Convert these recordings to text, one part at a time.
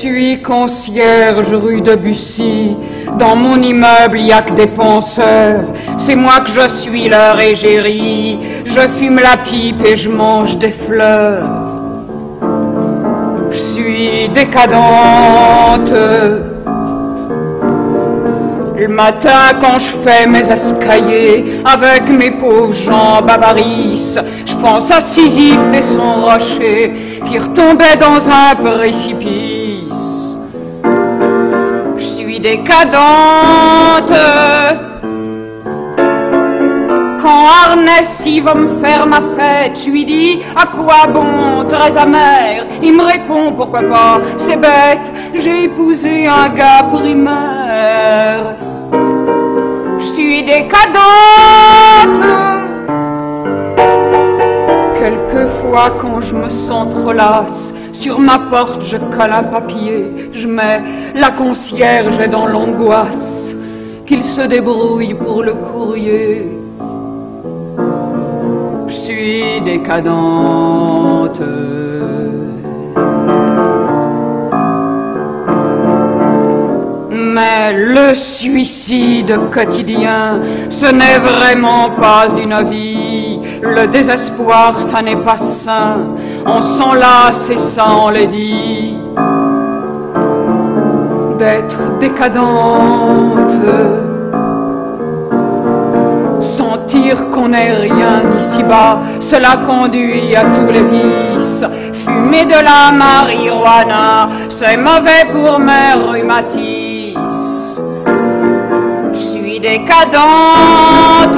suis concierge rue de Bussy. Dans mon immeuble, y a que des penseurs. C'est moi que je suis leur égérie. Je fume la pipe et je mange des fleurs. Je suis décadente. Le matin, quand je fais mes escaliers avec mes pauvres jambes avarices, je pense à Sisyphe et son rocher qui retombait dans un précipice. Je suis décadente. Quand Arnès il va me faire ma fête, je lui dis à quoi bon, très amer. Il me répond pourquoi pas, c'est bête, j'ai épousé un gars primaire. Je suis décadente. Quelquefois quand je me sens trop lasse, sur ma porte je colle un papier, je mets la concierge est dans l'angoisse, qu'il se débrouille pour le courrier. Je suis décadente. Mais le suicide quotidien, ce n'est vraiment pas une vie. Le désespoir, ça n'est pas sain. On s'enlace et ça on les dit. D'être décadente, sentir qu'on n'est rien ici-bas, cela conduit à tous les vices. Fumer de la marijuana, c'est mauvais pour mes rhumatismes. Je suis décadente.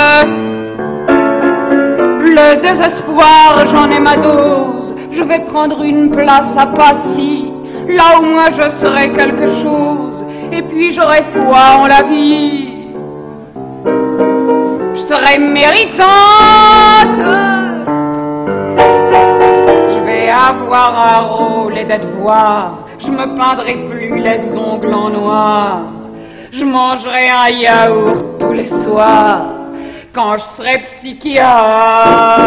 Le désespoir, j'en ai ma dose. Je vais prendre une place à Passy, là où moi je serai quelque chose, et puis j'aurai foi en la vie. Je serai méritante. Je vais avoir un rôle et d'être voir. Je me peindrai plus les ongles en noir. Je mangerai un yaourt tous les soirs quand je serai psychiatre.